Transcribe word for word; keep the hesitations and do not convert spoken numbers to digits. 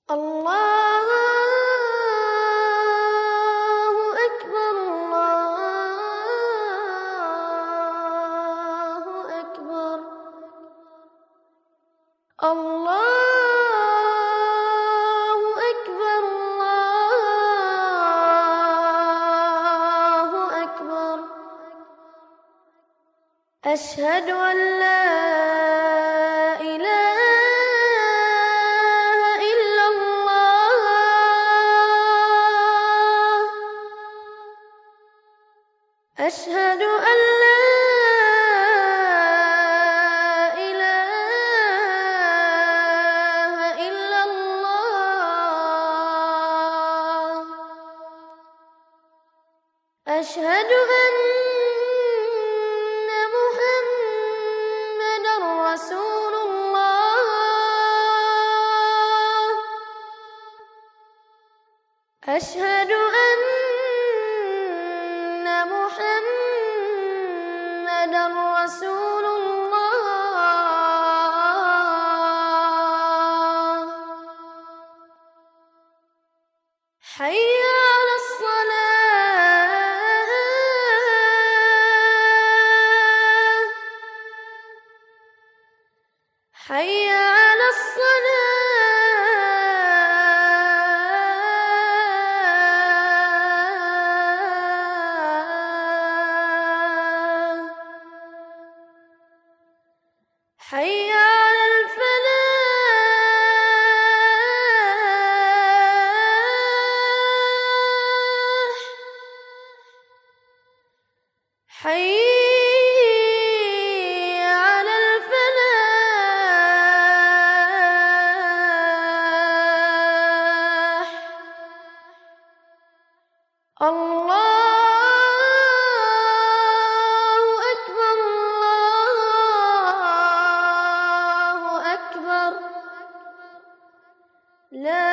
الله أكبر، الله أكبر، الله أكبر، الله أكبر. أشهد أن لا إله إلا الله، أشهد أن لا إله إلا الله، أشهد أن محمدا رسول الله، أشهد أن محمدا رسول الله. حي على الصلاة، حي على الصلاة، حي على الفلاح، حي على الفلاح. الله أكبر، الله أكبر. لا